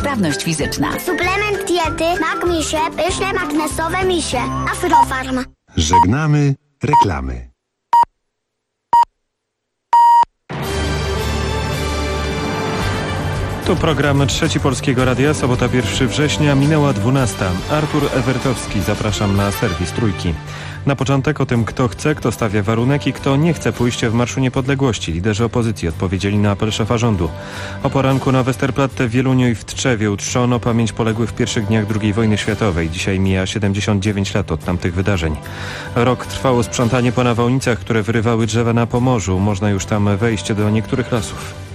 sprawność fizyczna. Suplement diety Magmisie, pyszne magnesowe misie. Afrofarm. Żegnamy reklamy. Tu program Trzeci Polskiego Radia, sobota 1 września, minęła 12. Artur Ewertowski, zapraszam na serwis Trójki. Na początek o tym, kto chce, kto stawia warunek i kto nie chce pójścia w Marszu Niepodległości. Liderzy opozycji odpowiedzieli na apel szefa rządu. O poranku na Westerplatte w Wieluniu i w Tczewie uczczono pamięć poległych w pierwszych dniach II wojny światowej. Dzisiaj mija 79 lat od tamtych wydarzeń. Rok trwało sprzątanie po nawałnicach, które wyrywały drzewa na Pomorzu. Można już tam wejść do niektórych lasów.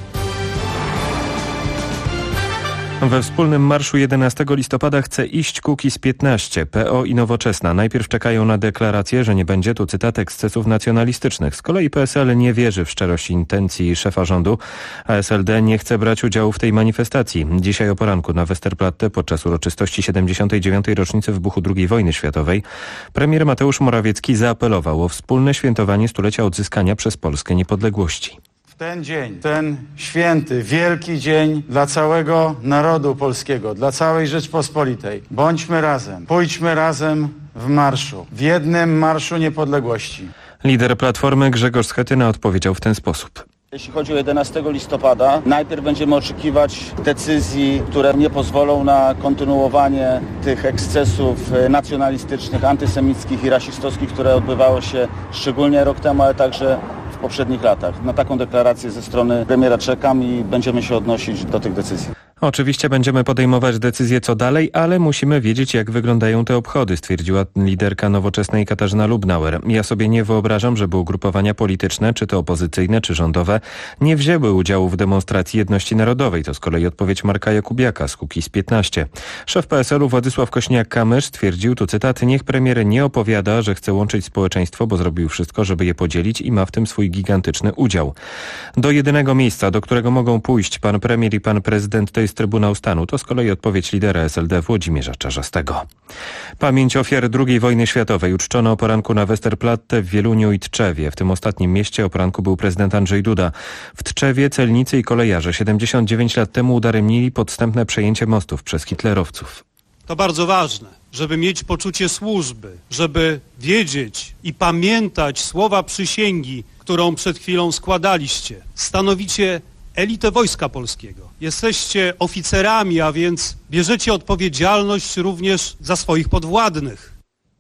We wspólnym marszu 11 listopada chce iść Kukiz 15, PO i Nowoczesna. Najpierw czekają na deklarację, że nie będzie tu, cytat, ekscesów nacjonalistycznych. Z kolei PSL nie wierzy w szczerość intencji szefa rządu, a SLD nie chce brać udziału w tej manifestacji. Dzisiaj o poranku na Westerplatte podczas uroczystości 79. rocznicy wybuchu II wojny światowej premier Mateusz Morawiecki zaapelował o wspólne świętowanie stulecia odzyskania przez Polskę niepodległości. Ten dzień, ten święty, wielki dzień dla całego narodu polskiego, dla całej Rzeczpospolitej. Bądźmy razem, pójdźmy razem w marszu, w jednym marszu niepodległości. Lider Platformy Grzegorz Schetyna odpowiedział w ten sposób. Jeśli chodzi o 11 listopada, najpierw będziemy oczekiwać decyzji, które nie pozwolą na kontynuowanie tych ekscesów nacjonalistycznych, antysemickich i rasistowskich, które odbywały się szczególnie rok temu, ale także w poprzednich latach. Na taką deklarację ze strony premiera czekam i będziemy się odnosić do tych decyzji. Oczywiście będziemy podejmować decyzje co dalej, ale musimy wiedzieć, jak wyglądają te obchody, stwierdziła liderka Nowoczesnej Katarzyna Lubnauer. Ja sobie nie wyobrażam, żeby ugrupowania polityczne, czy to opozycyjne, czy rządowe, nie wzięły udziału w demonstracji jedności narodowej. To z kolei odpowiedź Marka Jakubiaka z Kukiz 15. Szef PSL-u Władysław Kośniak-Kamysz stwierdził, tu cytat, niech premier nie opowiada, że chce łączyć społeczeństwo, bo zrobił wszystko, żeby je podzielić i ma w tym swój gigantyczny udział. Do jedynego miejsca, do którego mogą pójść pan premier i pan prezydent, to jest Trybunał Stanu. To z kolei odpowiedź lidera SLD Włodzimierza Czarzastego. Pamięć ofiar II wojny światowej uczczono o poranku na Westerplatte w Wieluniu i Tczewie. W tym ostatnim mieście o poranku był prezydent Andrzej Duda. W Tczewie celnicy i kolejarze 79 lat temu udaremnili podstępne przejęcie mostów przez hitlerowców. To bardzo ważne, żeby mieć poczucie służby, żeby wiedzieć i pamiętać słowa przysięgi, którą przed chwilą składaliście. Stanowicie elitę Wojska Polskiego. Jesteście oficerami, a więc bierzecie odpowiedzialność również za swoich podwładnych.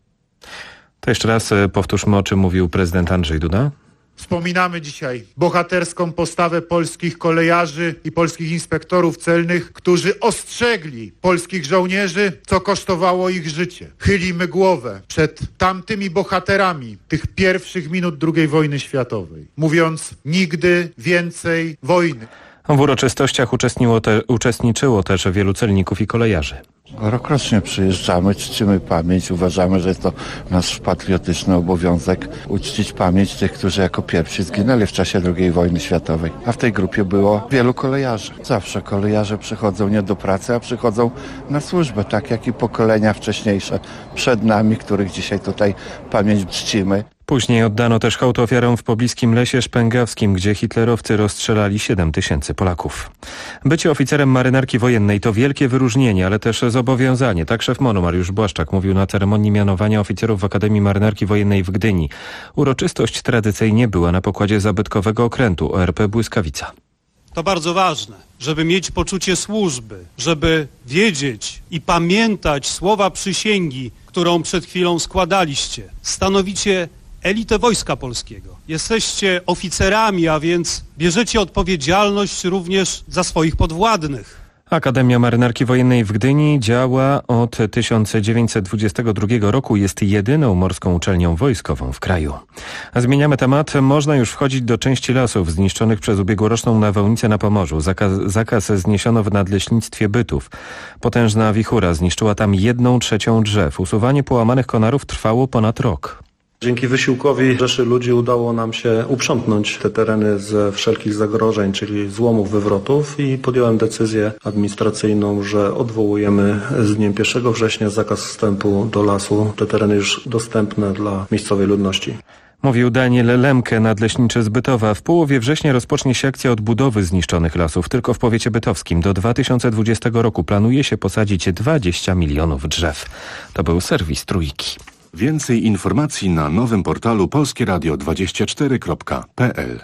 To jeszcze raz powtórzmy, o czym mówił prezydent Andrzej Duda. Wspominamy dzisiaj bohaterską postawę polskich kolejarzy i polskich inspektorów celnych, którzy ostrzegli polskich żołnierzy, co kosztowało ich życie. Chylimy głowę przed tamtymi bohaterami tych pierwszych minut II wojny światowej, mówiąc nigdy więcej wojny. W uroczystościach uczestniczyło też wielu celników i kolejarzy. Rokrocznie przyjeżdżamy, czcimy pamięć, uważamy, że to nasz patriotyczny obowiązek uczcić pamięć tych, którzy jako pierwsi zginęli w czasie II wojny światowej. A w tej grupie było wielu kolejarzy. Zawsze kolejarze przychodzą nie do pracy, a przychodzą na służbę, tak jak i pokolenia wcześniejsze przed nami, których dzisiaj tutaj pamięć czcimy. Później oddano też hołd ofiarom w pobliskim Lesie Szpęgawskim, gdzie hitlerowcy rozstrzelali 7 000 Polaków. Bycie oficerem marynarki wojennej to wielkie wyróżnienie, ale też zobowiązanie. Tak szef MON-u Mariusz Błaszczak mówił na ceremonii mianowania oficerów w Akademii Marynarki Wojennej w Gdyni. Uroczystość tradycyjnie była na pokładzie zabytkowego okrętu ORP Błyskawica. To bardzo ważne, żeby mieć poczucie służby, żeby wiedzieć i pamiętać słowa przysięgi, którą przed chwilą składaliście. Stanowicie elitę Wojska Polskiego. Jesteście oficerami, a więc bierzecie odpowiedzialność również za swoich podwładnych. Akademia Marynarki Wojennej w Gdyni działa od 1922 roku. Jest jedyną morską uczelnią wojskową w kraju. Zmieniamy temat. Można już wchodzić do części lasów zniszczonych przez ubiegłoroczną nawałnicę na Pomorzu. Zakaz zniesiono w nadleśnictwie Bytów. Potężna wichura zniszczyła tam 1/3 drzew. Usuwanie połamanych konarów trwało ponad rok. Dzięki wysiłkowi rzeszy ludzi udało nam się uprzątnąć te tereny ze wszelkich zagrożeń, czyli złomów, wywrotów i podjąłem decyzję administracyjną, że odwołujemy z dniem 1 września zakaz wstępu do lasu. Te tereny już dostępne dla miejscowej ludności. Mówił Daniel Lemke, nadleśniczy z Bytowa. W połowie września rozpocznie się akcja odbudowy zniszczonych lasów. Tylko w powiecie bytowskim do 2020 roku planuje się posadzić 20 milionów drzew. To był serwis Trójki. Więcej informacji na nowym portalu polskieradio24.pl.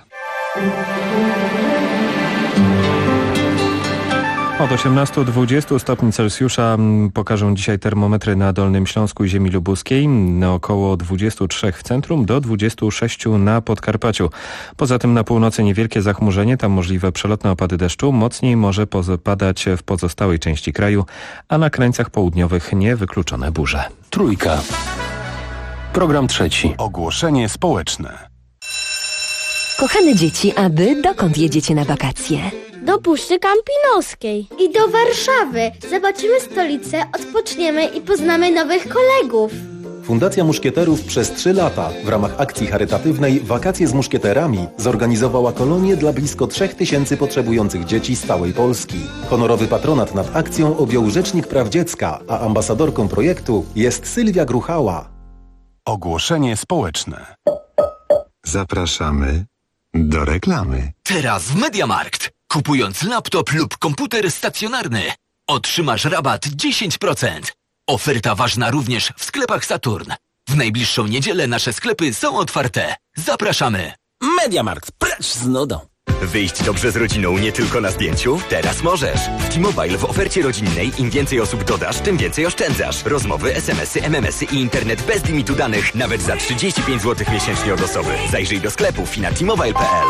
Od 18 do 20 stopni Celsjusza pokażą dzisiaj termometry na Dolnym Śląsku i ziemi lubuskiej, około 23 w centrum do 26 na Podkarpaciu. Poza tym na północy niewielkie zachmurzenie, tam możliwe przelotne opady deszczu, mocniej może padać w pozostałej części kraju, a na krańcach południowych niewykluczone burze. Trójka. Program trzeci. Ogłoszenie społeczne. Kochane dzieci, a wy dokąd jedziecie na wakacje? Do Puszczy Kampinoskiej i do Warszawy. Zobaczymy stolicę, odpoczniemy i poznamy nowych kolegów. Fundacja Muszkieterów przez 3 lata w ramach akcji charytatywnej Wakacje z Muszkieterami zorganizowała kolonię dla blisko 3000 potrzebujących dzieci z całej Polski. Honorowy patronat nad akcją objął Rzecznik Praw Dziecka, a ambasadorką projektu jest Sylwia Gruchała. Ogłoszenie społeczne. Zapraszamy do reklamy. Teraz w MediaMarkt. Kupując laptop lub komputer stacjonarny, otrzymasz rabat 10%. Oferta ważna również w sklepach Saturn. W najbliższą niedzielę nasze sklepy są otwarte. Zapraszamy. MediaMarkt, precz z nudą. Wyjść dobrze z rodziną nie tylko na zdjęciu? Teraz możesz. W T-Mobile w ofercie rodzinnej im więcej osób dodasz, tym więcej oszczędzasz. Rozmowy, SMS-y, MMS-y i internet bez limitu danych nawet za 35 zł miesięcznie od osoby. Zajrzyj do sklepów i na T-Mobile.pl.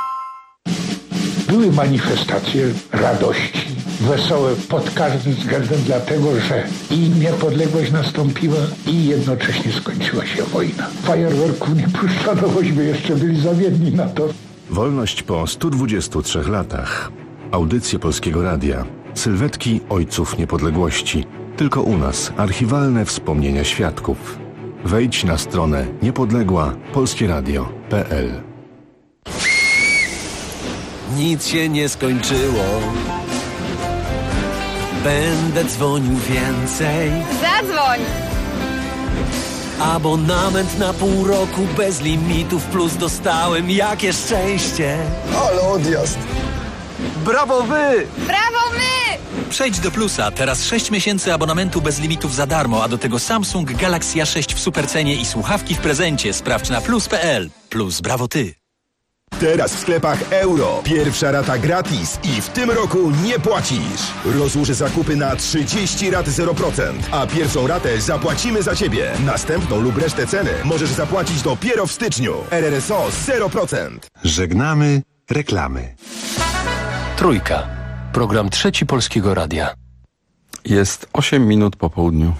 Były manifestacje radości, wesołe pod każdym względem, dlatego że i niepodległość nastąpiła i jednocześnie skończyła się wojna. Fajerwerków nie puszczano, bośmy jeszcze byli zawiedni na to. Wolność po 123 latach. Audycje Polskiego Radia. Sylwetki ojców niepodległości. Tylko u nas archiwalne wspomnienia świadków. Wejdź na stronę niepodległa.polskieradio.pl. Nic się nie skończyło. Będę dzwonił więcej. Zadzwoń! Abonament na pół roku bez limitów plus dostałem. Jakie szczęście! Ale odjazd! Brawo wy! Brawo my! Przejdź do Plusa. Teraz 6 miesięcy abonamentu bez limitów za darmo, a do tego Samsung Galaxy A6 w supercenie i słuchawki w prezencie. Sprawdź na plus.pl. Plus, brawo ty! Teraz w sklepach Euro. Pierwsza rata gratis i w tym roku nie płacisz. Rozłóż zakupy na 30 rat 0%, a pierwszą ratę zapłacimy za Ciebie. Następną lub resztę ceny możesz zapłacić dopiero w styczniu. RRSO 0%. Żegnamy reklamy. Trójka. Program trzeci Polskiego Radia. Jest 8 minut po południu.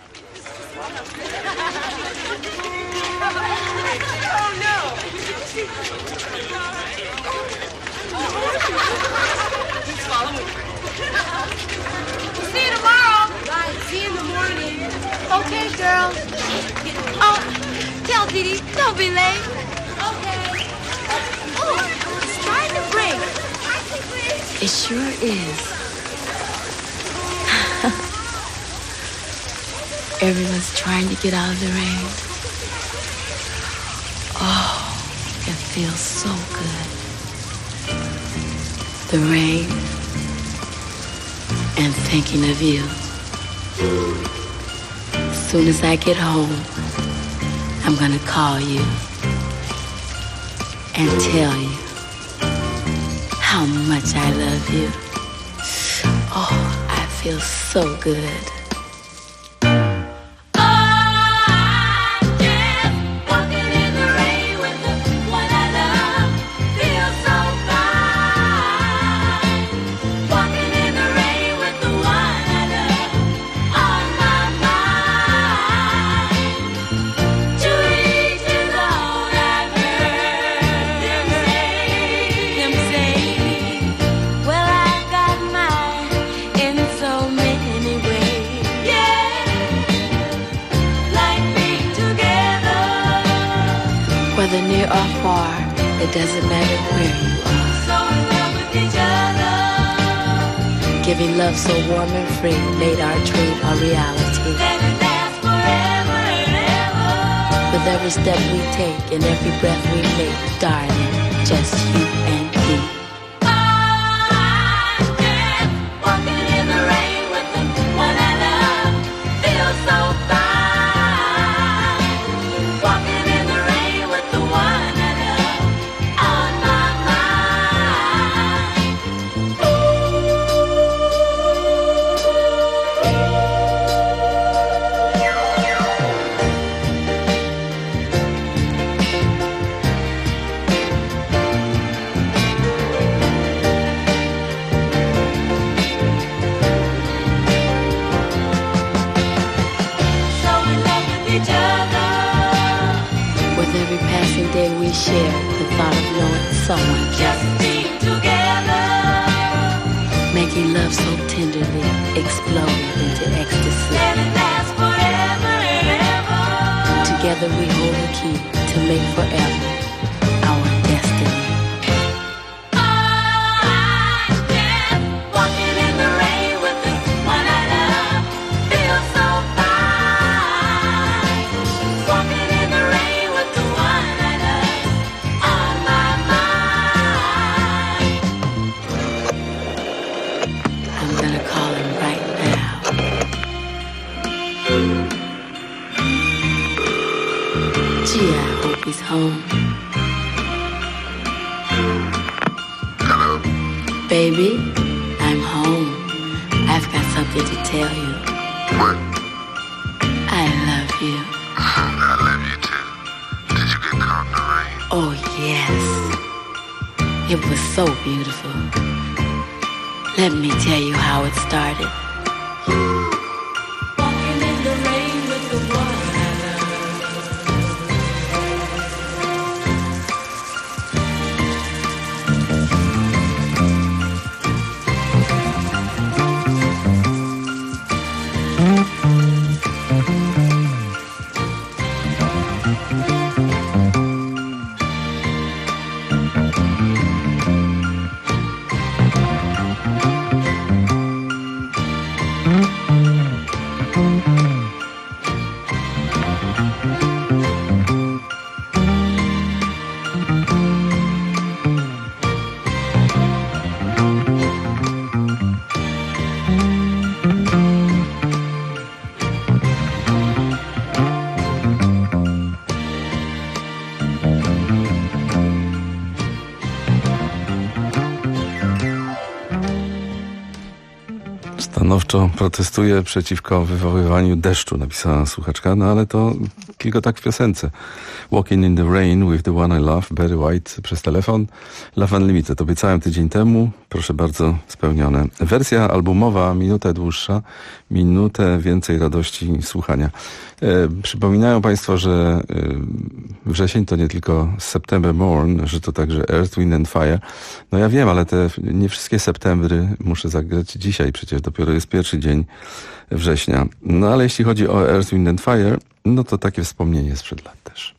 Okay, girl. Oh, tell Didi, don't be late. Okay. Oh, it's trying to break. It sure is. Everyone's trying to get out of the rain. Oh, it feels so good. The rain and thinking of you. As soon as I get home, I'm gonna call you and tell you how much I love you. Oh, I feel so good. Whether near or far, it doesn't matter where you are. So in love with each other. Giving love so warm and free made our dream a reality. Let it last forever and ever. With every step we take and every breath we make, darling, just you and me. Walking in the rain with the one I love feels so fine. Walking in the rain with the one I love on my day we share the thought of knowing someone just being together, making love so tenderly, explode into ecstasy. Let it last forever and ever. Together we hold the key to make forever our destiny. Walking in the rain with the one I love feels so fine. Walking in the rain with the one I love on my mind. I'm gonna call him right now. Gee, I hope he's home. Hello? Baby, I'm home. I've got something to tell you. What? I love you. I love you too. Did you get caught in the rain? Oh, yes. It was so beautiful. Let me tell you how it started. Walking in the rain with the one I love. Stanowczo protestuje przeciwko wywoływaniu deszczu, napisała słuchaczka, no ale to tylko tak w piosence. Walking in the Rain with the One I Love, Barry White przez telefon. Love Unlimited obiecałem tydzień temu, proszę bardzo, spełnione. Wersja albumowa, minutę dłuższa, minutę więcej radości słuchania. Przypominają Państwo, że wrzesień to nie tylko September Morn, że to także Earth, Wind and Fire. No ja wiem, ale te nie wszystkie septembry muszę zagrać dzisiaj, przecież dopiero jest pierwszy dzień września. No ale jeśli chodzi o Earth, Wind and Fire, no to takie wspomnienie sprzed lat też.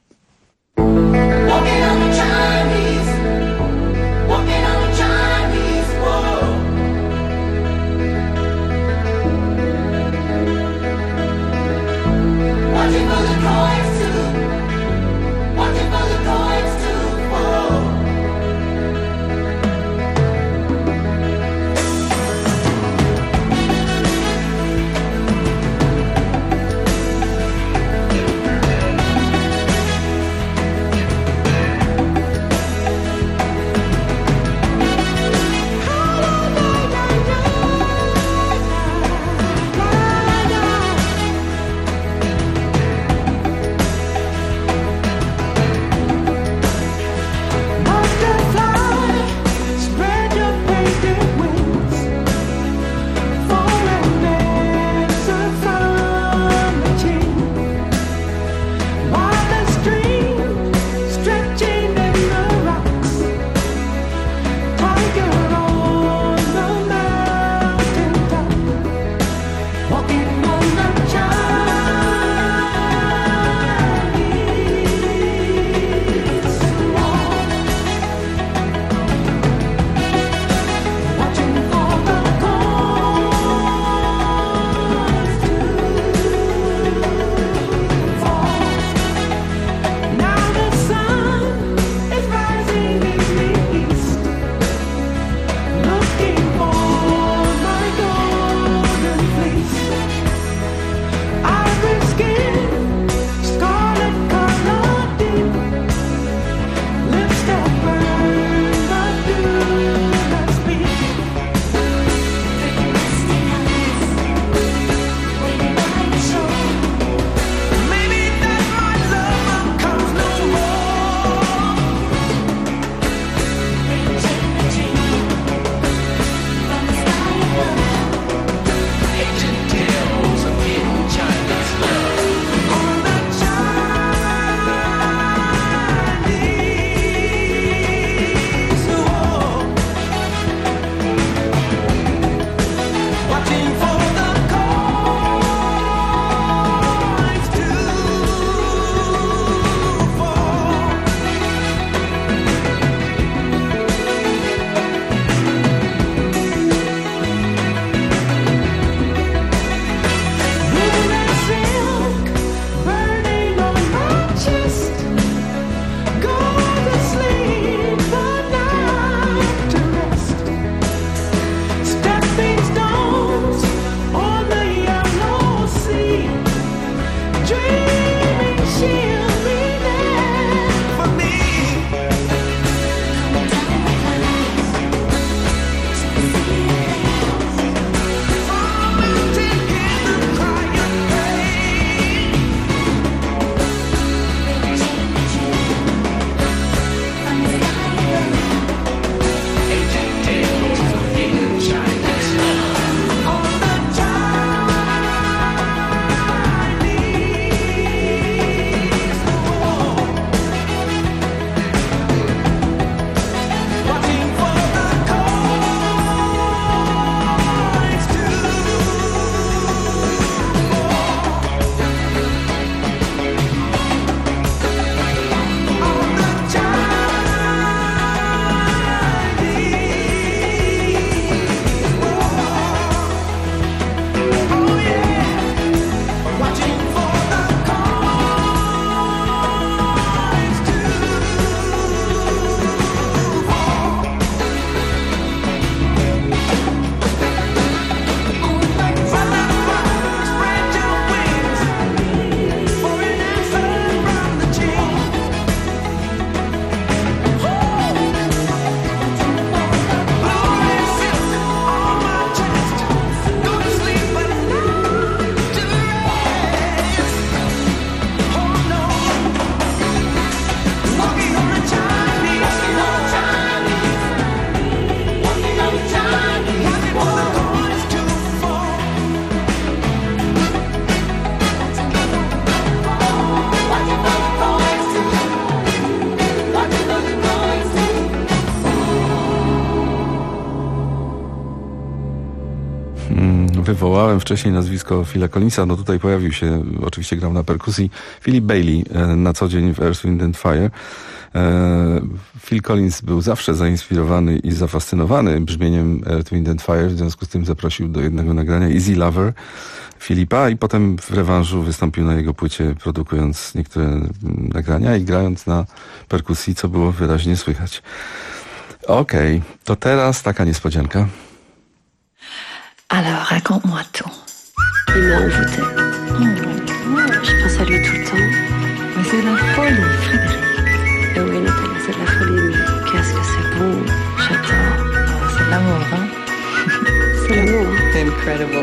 wywołałem wcześniej nazwisko Phila Collinsa, no tutaj pojawił się, oczywiście grał na perkusji, Philip Bailey, na co dzień w Earth, Wind and Fire. Phil Collins był zawsze zainspirowany i zafascynowany brzmieniem Earth, Wind and Fire, w związku z tym zaprosił do jednego nagrania Easy Lover Filipa i potem w rewanżu wystąpił na jego płycie, produkując niektóre nagrania i grając na perkusji, co było wyraźnie słychać. Okej, to teraz taka niespodzianka. Alors, raconte-moi tout. Il m'a envoûté. Je pense à lui tout le temps. Mais c'est la folie, Frédéric. Et oui, Nathalie, c'est de la folie, mais qu'est-ce que c'est beau. J'adore. Oh, c'est de l'amour, hein? C'est l'amour. Incredible.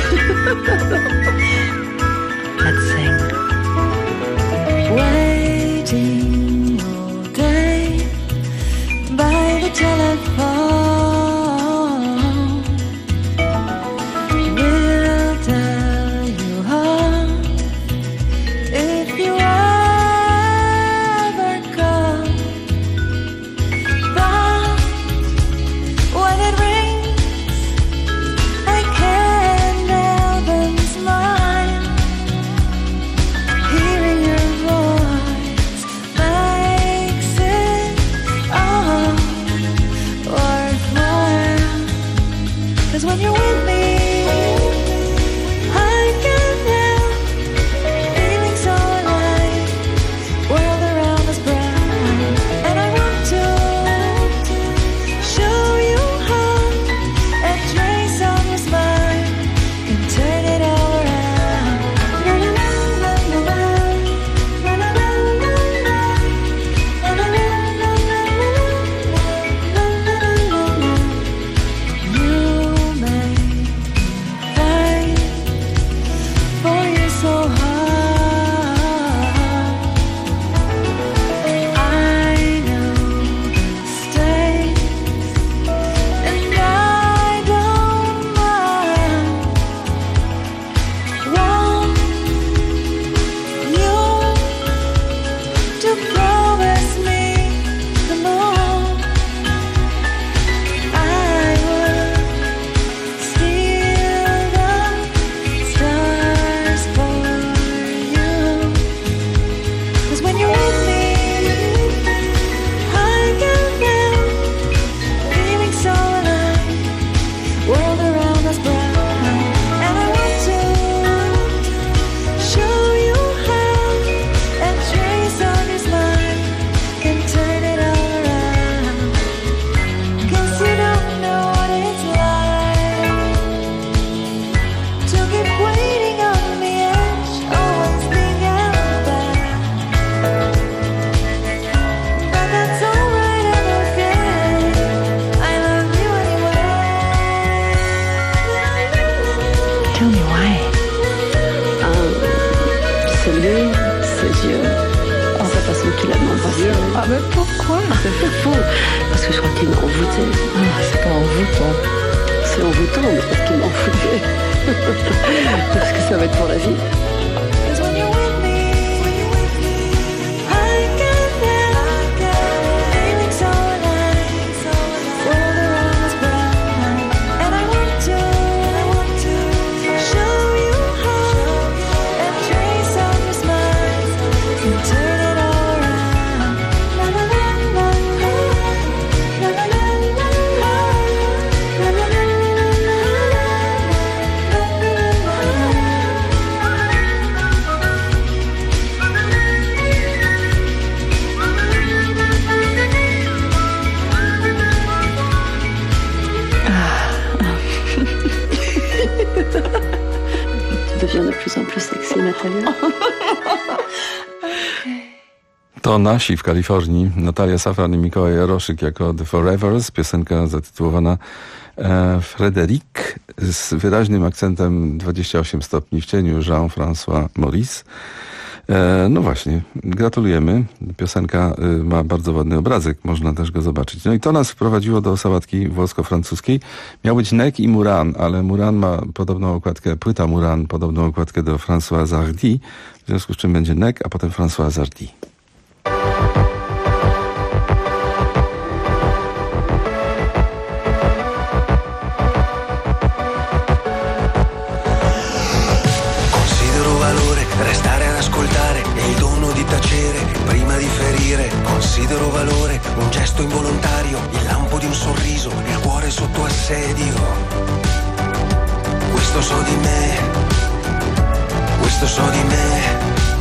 Let's sing. Waiting all day by the telephone. Ah mais pourquoi? C'est fou. Parce que je crois qu'il m'a envoûté. Ah, c'est pas envoûtant. C'est envoûtant, mais parce qu'il m'a envoûté. Parce que ça va être pour la vie. Tu deviens de plus en plus sexy, Natalia. To nasi w Kalifornii, Natalia Safran i Mikołaj Jaroszyk jako The Forevers, piosenka zatytułowana Frédéric z wyraźnym akcentem 28 stopni w cieniu Jean-François Maurice. No właśnie, gratulujemy. Piosenka ma bardzo ładny obrazek, można też go zobaczyć. No i to nas wprowadziło do sałatki włosko-francuskiej. Miał być Nek i Muran, ale Muran ma podobną okładkę, płyta Muran, podobną okładkę do François Hardy, w związku z czym będzie Nek, a potem François Hardy. considero valore un gesto involontario, il lampo di un sorriso, il cuore sotto assedio. Questo so di me, questo so di me.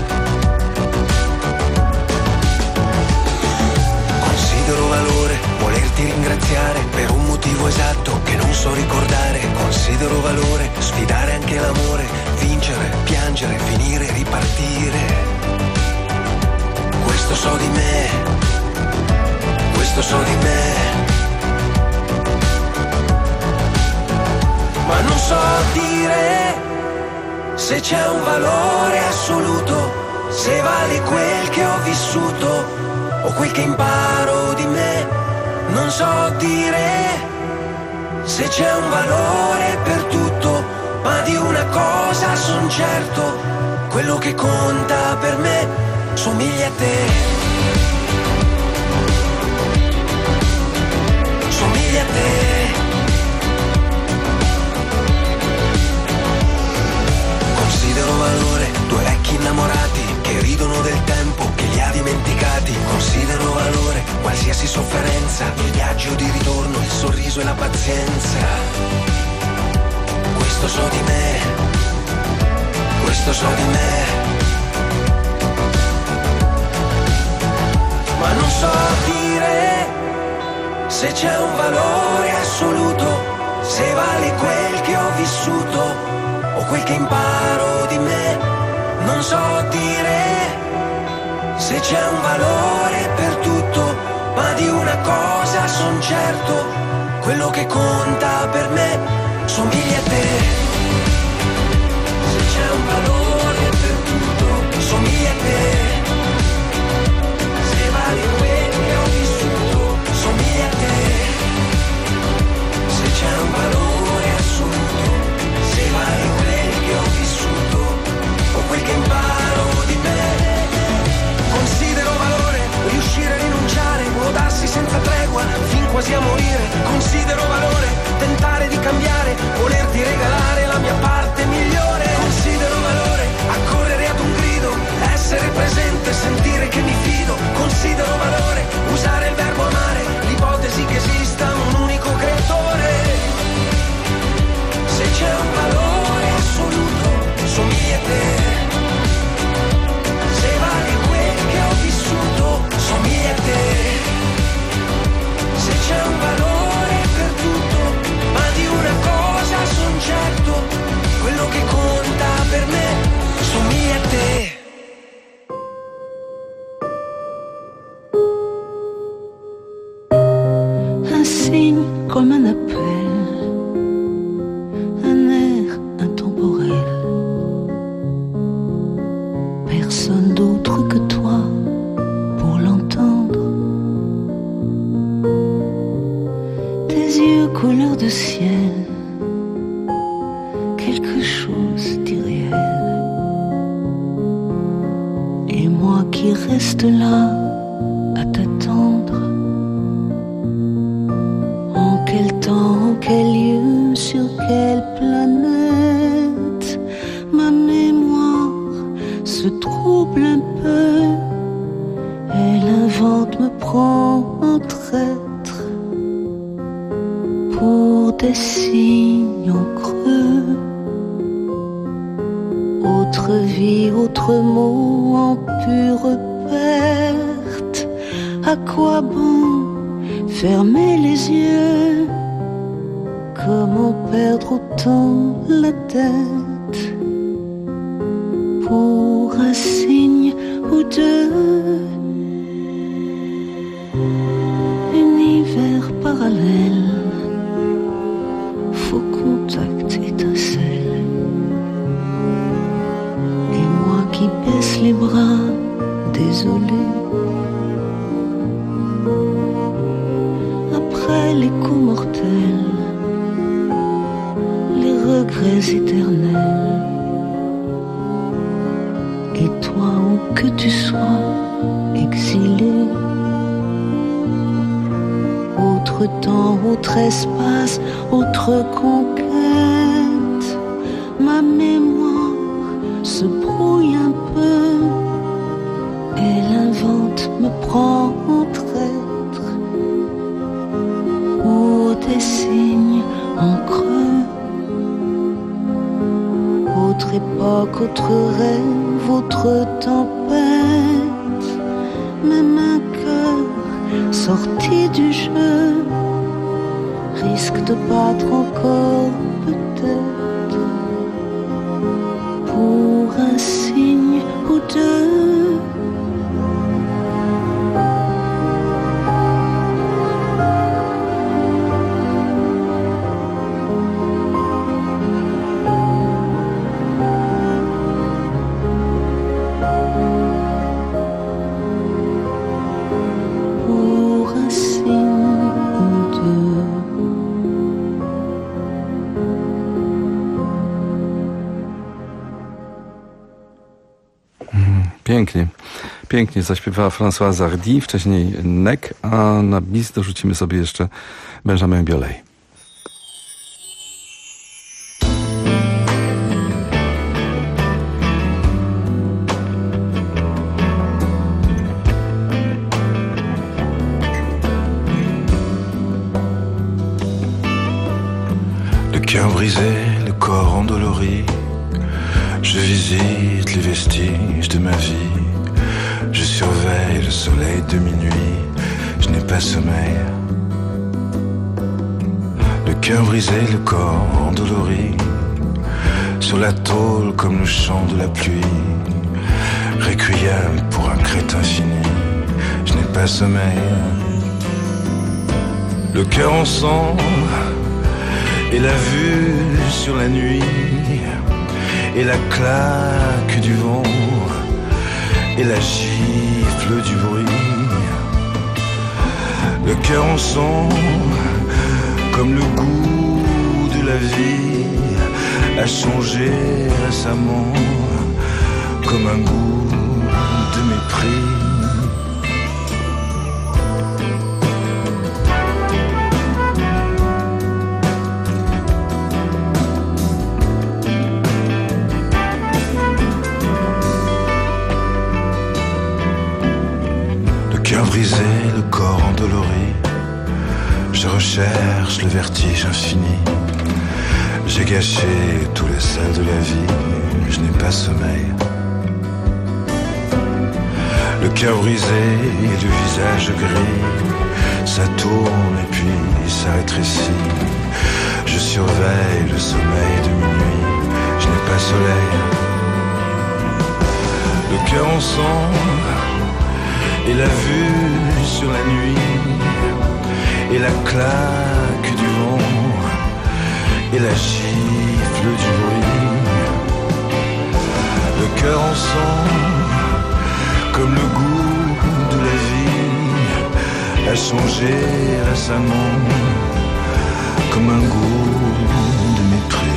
Considero valore volerti ringraziare per un motivo esatto che non so ricordare. Considero valore sfidare anche l'amore, vincere, piangere, finire, ripartire. Questo so di me, questo so di me. Ma non so dire se c'è un valore assoluto, se vale quel che ho vissuto o quel che imparo di me. Non so dire se c'è un valore per tutto, ma di una cosa son certo, quello che conta per me somiglia a te. Somiglia a te. Considero valore due vecchi innamorati che ridono del tempo che li ha dimenticati. Considero valore qualsiasi sofferenza, il viaggio di ritorno, il sorriso e la pazienza. Questo so di me, questo so di me. Ma non so dire se c'è un valore assoluto, se vale quel che ho vissuto o quel che imparo di me. Non so dire se c'è un valore per tutto, ma di una cosa son certo, quello che conta per me somiglia a te. Se c'è un valore per tutto, somiglia a te. Se vale quel che ho vissuto, somiglia a te. Se c'è un valore assoluto, se vale quel che ho vissuto o quel che imparo di me. Considero valore riuscire a rinunciare, godarsi senza tregua fin quasi a morire. Considero valore tentare di cambiare, volerti regalare la mia parte migliore. Considero valore accorrere ad un grido, essere presente, sentire che mi fido. Considero valore usare il verbo amare, l'ipotesi che esista un unico creatore. Se c'è un valore assoluto, somiglia a te. Se vale quel che ho vissuto, somiglia a te. Se c'è un valore per tutto, ma di una cosa son certo, quello che conta per me somiglia a te. Un signe comme un appel, un air intemporel. Personne d'autre que toi pour l'entendre. Tes yeux couleur de ciel, quelque chose d'irréel. Et moi qui reste là à t'attendre. En quel temps, en quel lieu, sur quelle planète ma mémoire se trouble un peu. Elle invente, me prend en traître pour des signes en creux. Autre vie, autre mot en pure perte. À quoi bon fermer les yeux? Comment perdre autant la tête pour un signe ou deux? Univers parallèle, faux contact, étincelle. Et moi qui baisse les bras, désolé. Après les coups mortels, les regrets éternels. Et toi, où que tu sois, exilé. Autre temps, autre espace, autre conquête. Ma mémoire se brouille un peu. Elle invente, me prend en Autre époque, autre rêve, autre tempête. Même un cœur sorti du jeu risque de battre encore peut-être pour un signe ou deux. Pięknie. Pięknie zaśpiewała Françoise Hardy, wcześniej Nek, a na bis dorzucimy sobie jeszcze Benjamin Biolay. Le cœur brisé, le corps endolori, je visite les vestiges de ma vie. Je surveille le soleil de minuit, je n'ai pas sommeil. Le cœur brisé, le corps endolori, sur la tôle comme le chant de la pluie. Requiem pour un crétin fini, je n'ai pas sommeil. Le cœur en sang et la vue sur la nuit, et la claque du vent, et la gifle du bruit. Le cœur en sang, comme le goût de la vie, a changé récemment, comme un goût de mépris. Brisé, le corps endolori, je recherche le vertige infini. J'ai gâché tous les sels de la vie, je n'ai pas sommeil. Le cœur brisé et le visage gris, ça tourne et puis ça rétrécit. Je surveille le sommeil de minuit, je n'ai pas soleil. Le cœur en sang et la vue sur la nuit, et la claque du vent, et la gifle du bruit. Le cœur en sang, comme le goût de la vie, a changé récemment, comme un goût de mépris.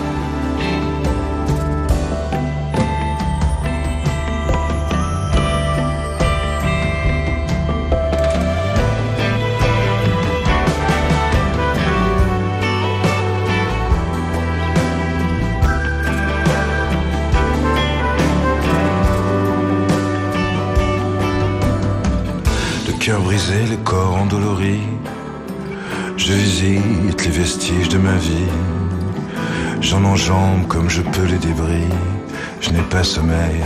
Cœur brisé, le corps endolori, je visite les vestiges de ma vie. J'en enjambe comme je peux les débris, je n'ai pas sommeil.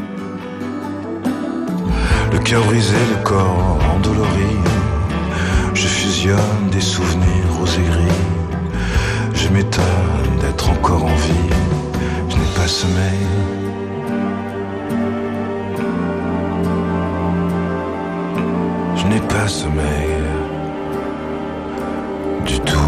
Le cœur brisé, le corps endolori, je fusionne des souvenirs roses et gris. Je m'étonne d'être encore en vie, je n'ai pas sommeil. Je n'ai pas sommeil du tout.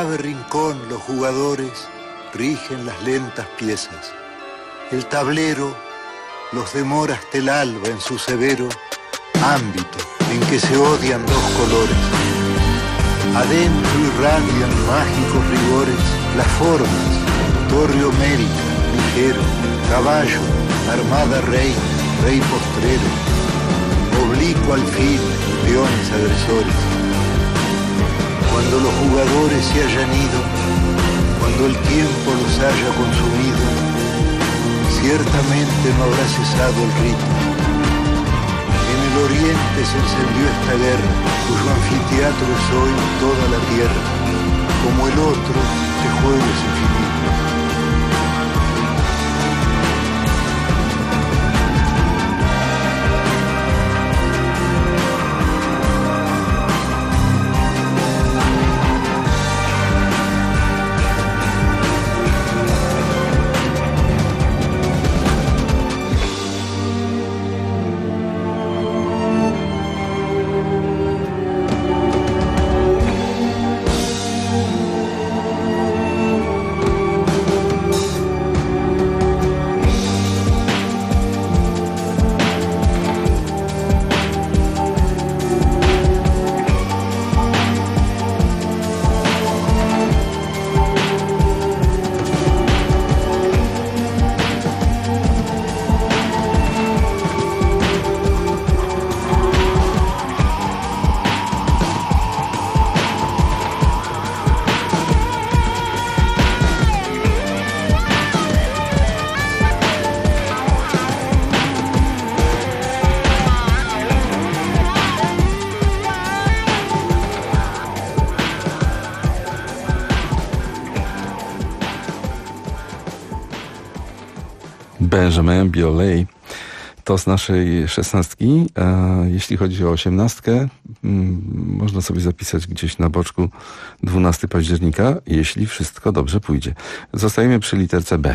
grave rincón los jugadores rigen las lentas piezas. El tablero los demora hasta el alba en su severo ámbito en que se odian dos colores. Adentro irradian mágicos rigores las formas, torre homérica, ligero, caballo, armada rey, rey postrero, oblicuo alfil, peones agresores. Cuando los jugadores se hayan ido, cuando el tiempo los haya consumido, ciertamente no habrá cesado el ritmo. En el oriente se encendió esta guerra, cuyo anfiteatro es hoy toda la tierra, como el otro de juegos infinitos. Benjamin Biolay to z naszej 16. Jeśli chodzi o 18, można sobie zapisać gdzieś na boczku 12 października, jeśli wszystko dobrze pójdzie. Zostajemy przy literce B.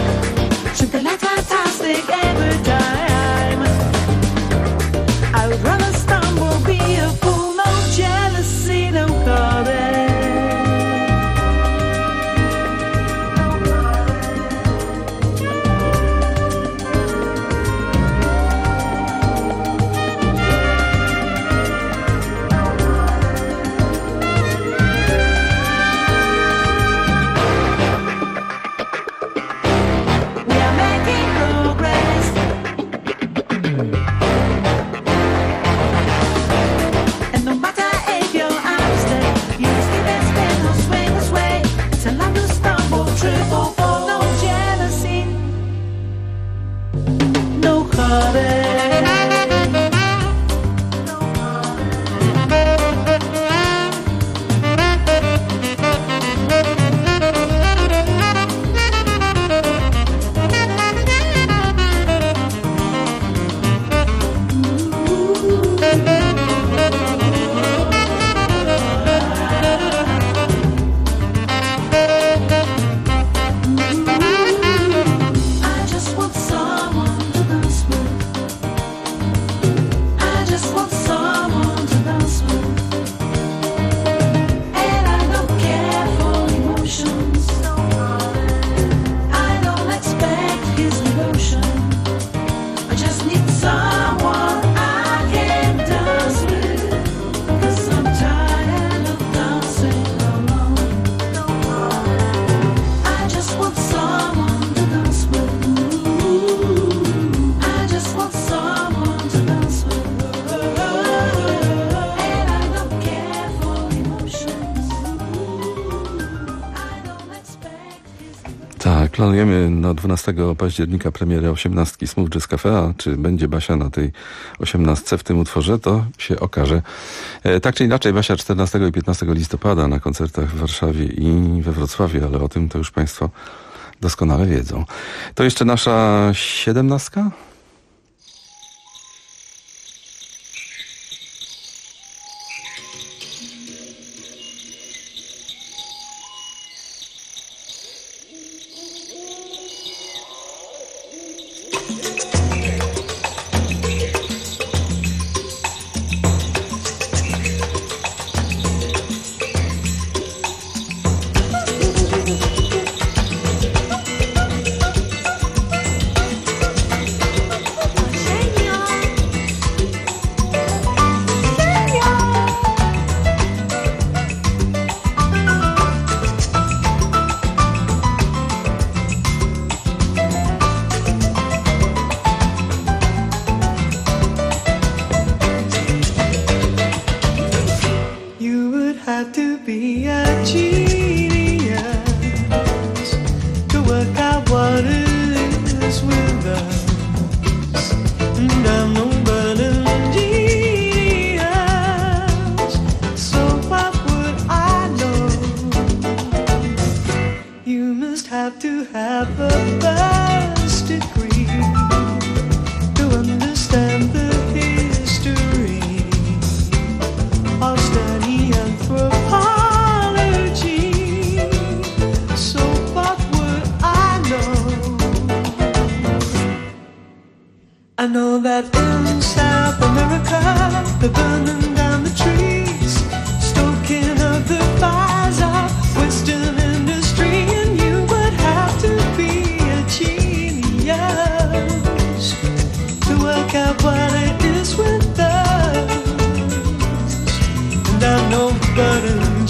I would planujemy na 12 października premierę 18 Smooth Jazz Cafe, a czy będzie Basia na tej 18 w tym utworze, to się okaże. Tak czy inaczej, Basia 14 i 15 listopada na koncertach w Warszawie i we Wrocławiu, ale o tym to już Państwo doskonale wiedzą. To jeszcze nasza 17? I know that in South America they're burning down the trees, stoking up the fires of Western industry, and you would have to be a genius to work out what it is with us. And I'm no burden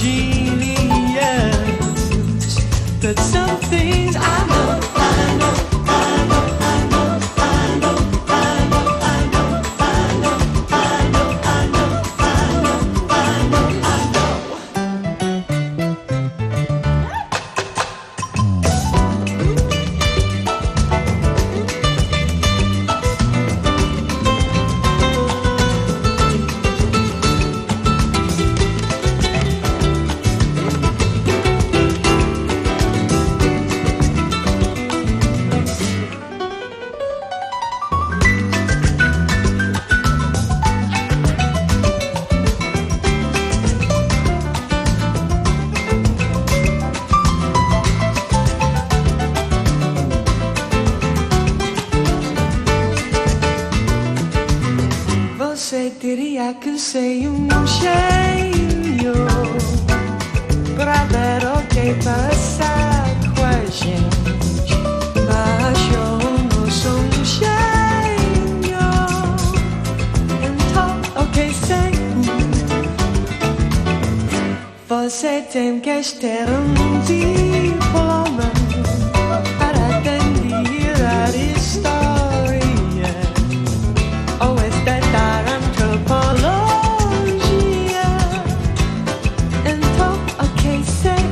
genius, but some things I know, I know. Você teria que ser gênio pra ver o que passa com a gente. Mas eu não sou gênio, então o que sei? Você tem que ter diploma para entender a história ou estudar antropologia. Então o que sei?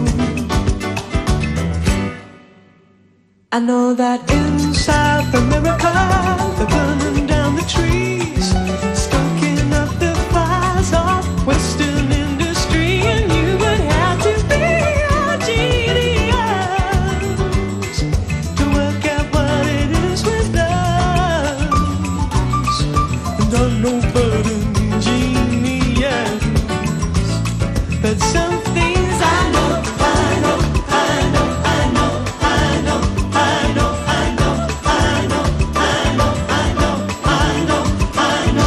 I know that in South America they're burning down the trees, stoking up the fires of Western industry, and you would have to be a genius to work out what it is with us. And I'm no burden genius, but some things I know, I know, I know, I know, I know, I know, I know, I know, I know, I know, I know, I know,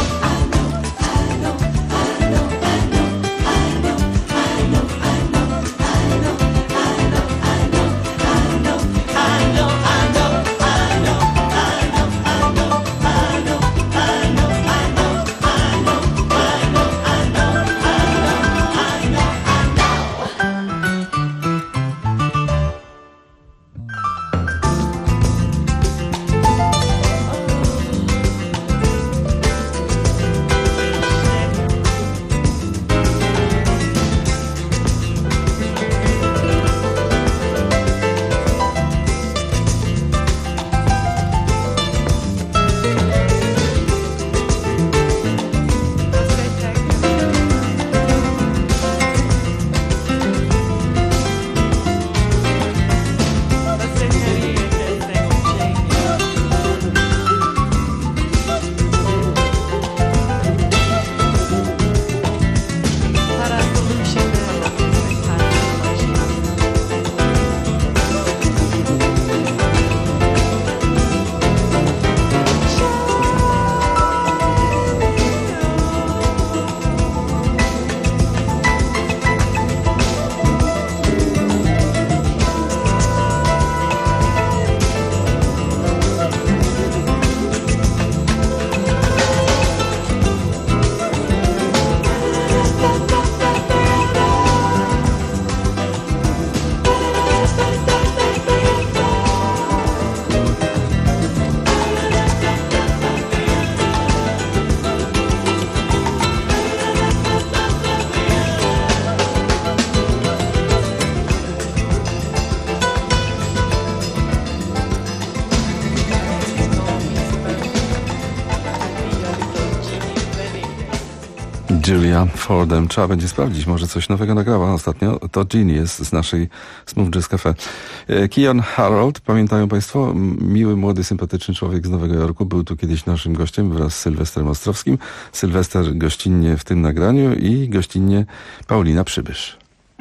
Julia Fordem. Trzeba będzie sprawdzić, może coś nowego nagrała ostatnio. To Genius z naszej Smooth Jazz Cafe. Keon Harold, pamiętają Państwo? Miły, młody, sympatyczny człowiek z Nowego Jorku. Był tu kiedyś naszym gościem wraz z Sylwestrem Ostrowskim. Sylwester gościnnie w tym nagraniu i gościnnie Paulina Przybysz.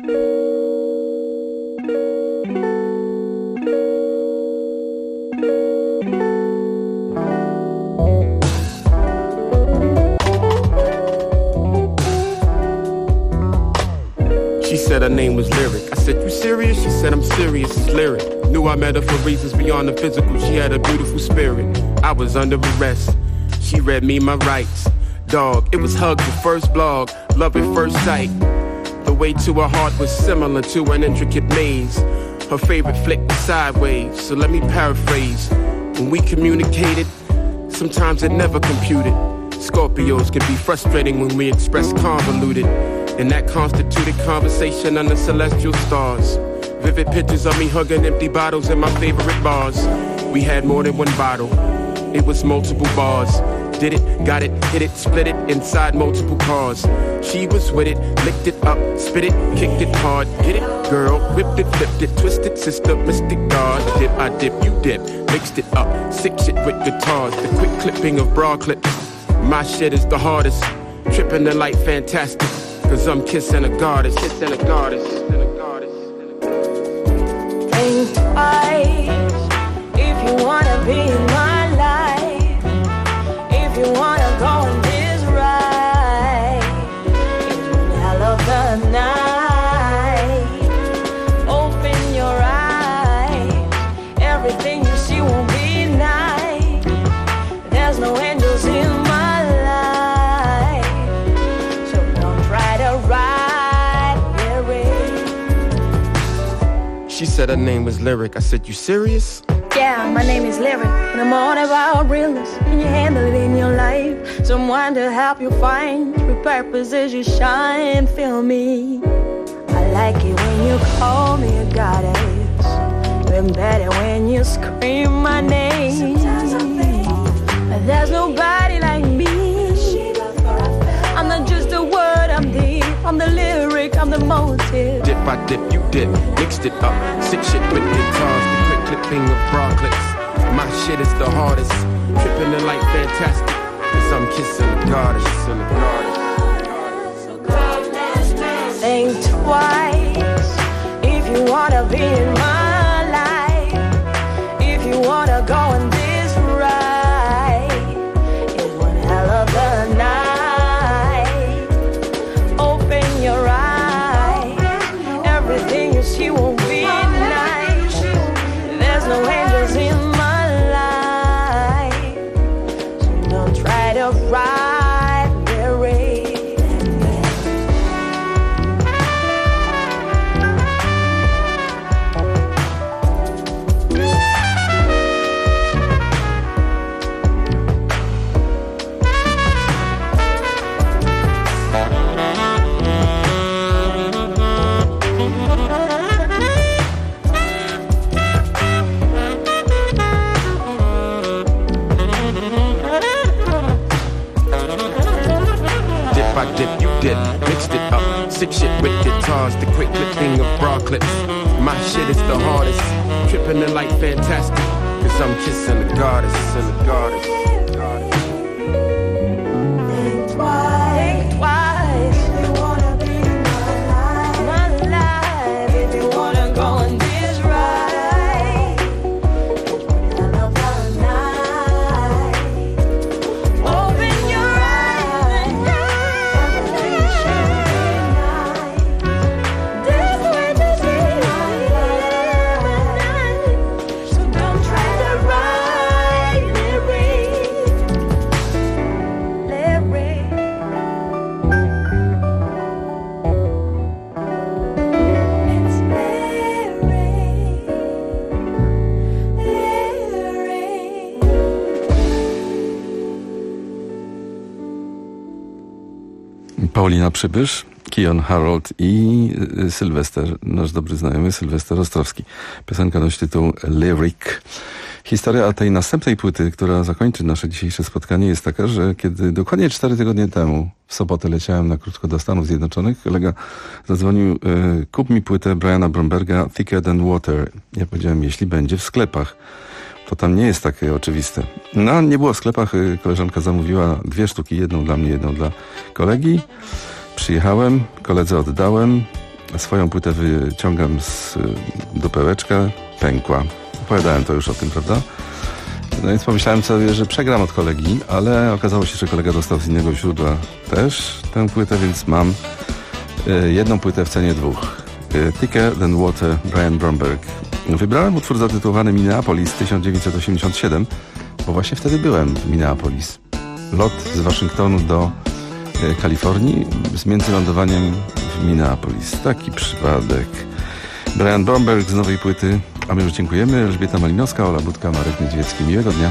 She said her name was Lyric. I said, you serious? She said, I'm serious, it's Lyric. Knew I met her for reasons beyond the physical. She had a beautiful spirit. I was under arrest. She read me my rights. Dog, it was Hug, the first blog. Love at first sight. The way to her heart was similar to an intricate maze. Her favorite flick was Sideways. So let me paraphrase. When we communicated, sometimes it never computed. Scorpios can be frustrating when we express convoluted. And that constituted conversation under celestial stars. Vivid pictures of me hugging empty bottles in my favorite bars. We had more than one bottle. It was multiple bars. Did it, got it, hit it, split it inside multiple cars. She was with it, licked it up, spit it, kicked it hard. Get it, girl, whipped it, flipped it, twisted sister, mystic God. Dip, I dip, you dip, mixed it up, sick shit with guitars. The quick clipping of bra clips. My shit is the hardest. Tripping the light fantastic. Cause I'm kissing a goddess, kissing a goddess, kissing a goddess. Think twice if you wanna be in my life. If you wanna go in this ride, it's one hell of the night. Open your eyes, everything you see won't be nice. There's no angels in my life, so don't try to ride lyric. She said her name was Lyric. I said, you serious? Yeah, my name is Lyric, and I'm all about realness. Can you handle it in your life? Someone to help you find your purpose as you shine. Feel me? I like it when you call me a goddess. Even better when you scream my name. But there's nobody like me. I'm not just a word, I'm deep. I'm the lyric, I'm the motive. Dip, I dip, you dip, mixed it up. Sick shit with guitars, the quick clipping of bra clips. My shit is the hardest. Tripping the light fantastic. Cause I'm kissing a goddess, kissing a goddess. Think twice if you wanna be in my life. If you wanna go in this ride, it's one hell of a night. Open your eyes, everything you see won't be nice. There's no angels in my life, so don't try to ride the rain. I dip, you dip, mixed it up. Sick shit with guitars, the quick clipping of bra clips. My shit is the hardest. Tripping the light fantastic. Cause I'm kissing a goddess, kissing a goddess. Think twice if you wanna be in my life. If you wanna go on this ride, it's one hell of a night. Open your eyes and everything should be nice. There's no way to see so don't try to ride lyric. Paulina Przybysz, Keon Harold i Sylwester, nasz dobry znajomy Sylwester Ostrowski. Piosenka nosi tytuł Lyric. Historia tej następnej płyty, która zakończy nasze dzisiejsze spotkanie, jest taka, że kiedy dokładnie 4 tygodnie temu w sobotę leciałem na krótko do Stanów Zjednoczonych, kolega zadzwonił, kup mi płytę Briana Bromberga Thicker Than Water. Ja powiedziałem, jeśli będzie w sklepach. To tam nie jest takie oczywiste. No, nie było w sklepach, koleżanka zamówiła 2 sztuki, jedną dla mnie, jedną dla kolegi. Przyjechałem, koledze oddałem, swoją płytę wyciągam z dupełeczka, pękła. Opowiadałem to już o tym, prawda? No więc pomyślałem sobie, że przegram od kolegi, ale okazało się, że kolega dostał z innego źródła też tę płytę, więc mam jedną płytę w cenie 2. Thicker Than Water, Brian Bromberg. Wybrałem utwór zatytułowany Minneapolis 1987, bo właśnie wtedy byłem w Minneapolis. Lot z Waszyngtonu do Kalifornii z międzylądowaniem w Minneapolis. Taki przypadek. Brian Bromberg z nowej płyty. A my już dziękujemy. Elżbieta Malinowska, Ola Budka, Marek Niedźwiecki. Miłego dnia.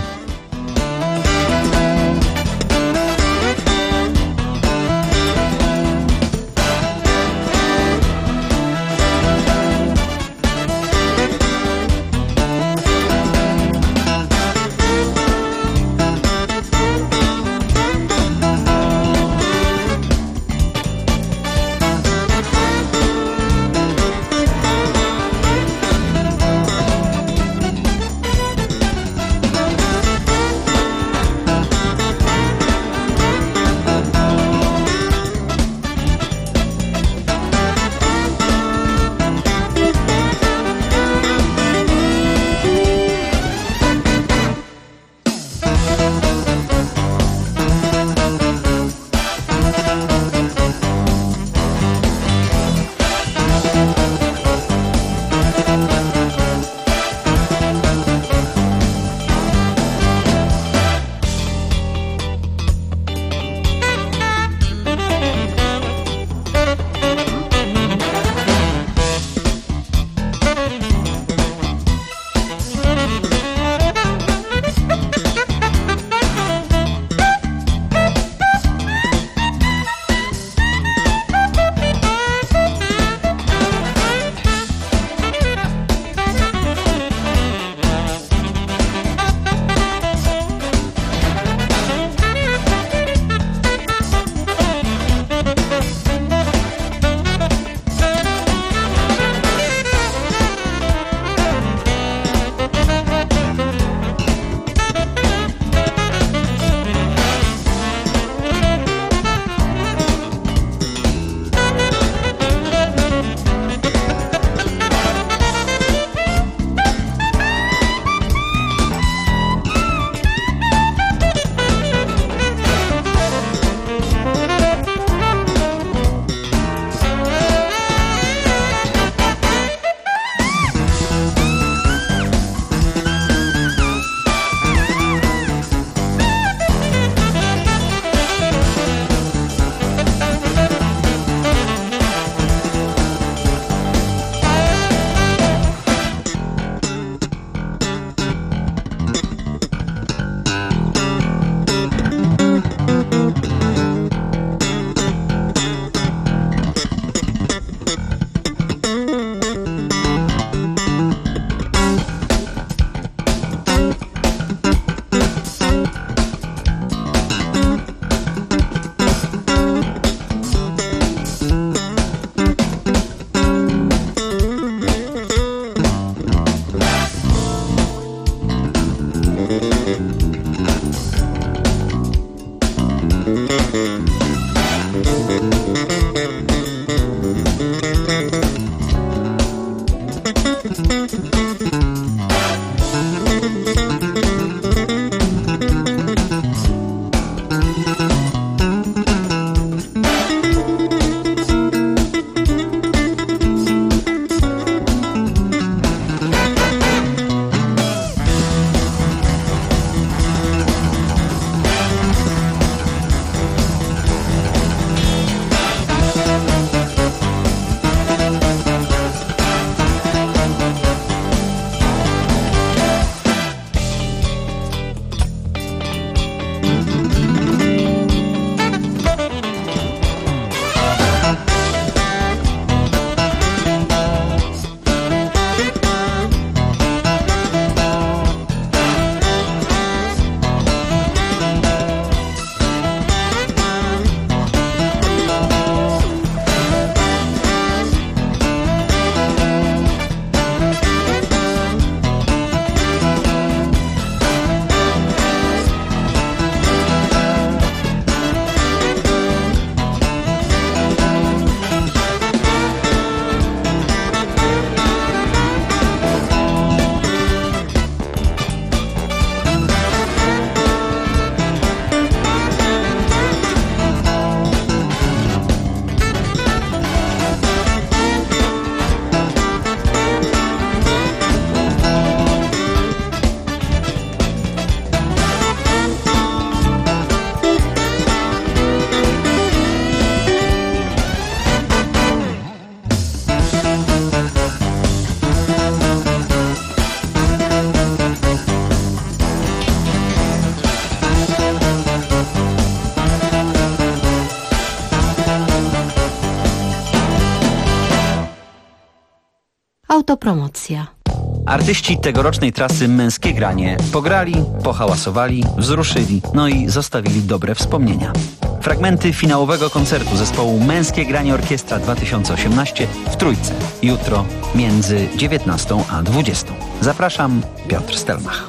Autopromocja. Artyści tegorocznej trasy Męskie Granie pograli, pohałasowali, wzruszyli, no i zostawili dobre wspomnienia. Fragmenty finałowego koncertu zespołu Męskie Granie Orkiestra 2018 w Trójce. Jutro między 19 a 20. Zapraszam, Piotr Stelmach.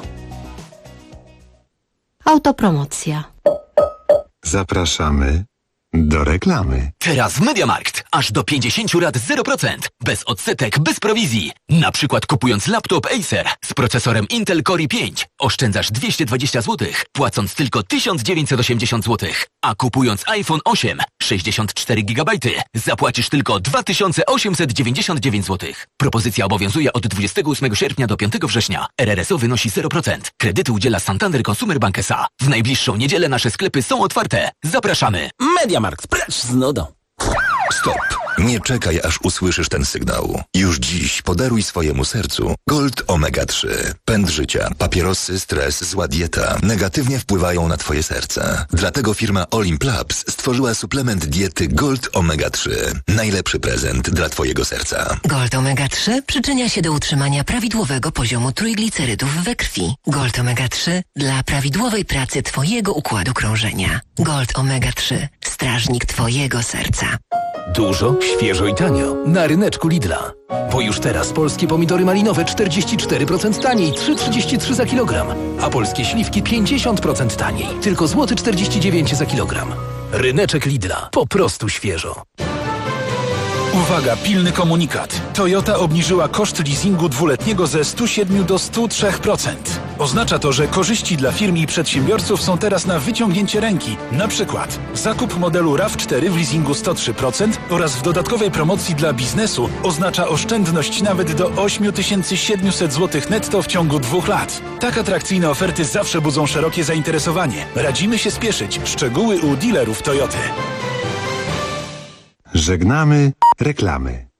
Autopromocja. Zapraszamy do reklamy. Teraz w MediaMarkt aż do 50 rat 0%. Bez odsetek, bez prowizji. Na przykład kupując laptop Acer z procesorem Intel Core i5 oszczędzasz 220 zł, płacąc tylko 1980 zł. A kupując iPhone 8 64 GB zapłacisz tylko 2899 zł. Propozycja obowiązuje od 28 sierpnia do 5 września. RRSO wynosi 0%. Kredyty udziela Santander Consumer Bank S.A. W najbliższą niedzielę nasze sklepy są otwarte. Zapraszamy. MediaMarkt, precz z nudą. Stop! Nie czekaj, aż usłyszysz ten sygnał. Już dziś podaruj swojemu sercu Gold Omega 3. Pęd życia, papierosy, stres, zła dieta negatywnie wpływają na twoje serce. Dlatego firma Olimp Labs stworzyła suplement diety Gold Omega 3. Najlepszy prezent dla twojego serca. Gold Omega 3 przyczynia się do utrzymania prawidłowego poziomu trójglicerydów we krwi. Gold Omega 3 dla prawidłowej pracy twojego układu krążenia. Gold Omega 3. Strażnik twojego serca. Dużo, świeżo i tanio. Na ryneczku Lidla. Bo już teraz polskie pomidory malinowe 44% taniej, 3,33 za kilogram. A polskie śliwki 50% taniej, tylko złoty 49 za kilogram. Ryneczek Lidla. Po prostu świeżo. Uwaga, pilny komunikat. Toyota obniżyła koszt leasingu dwuletniego ze 107 do 103%. Oznacza to, że korzyści dla firm i przedsiębiorców są teraz na wyciągnięcie ręki. Na przykład zakup modelu RAV4 w leasingu 103% oraz w dodatkowej promocji dla biznesu oznacza oszczędność nawet do 8700 zł netto w ciągu 2 lat. Tak atrakcyjne oferty zawsze budzą szerokie zainteresowanie. Radzimy się spieszyć. Szczegóły u dealerów Toyoty. Żegnamy reklamy.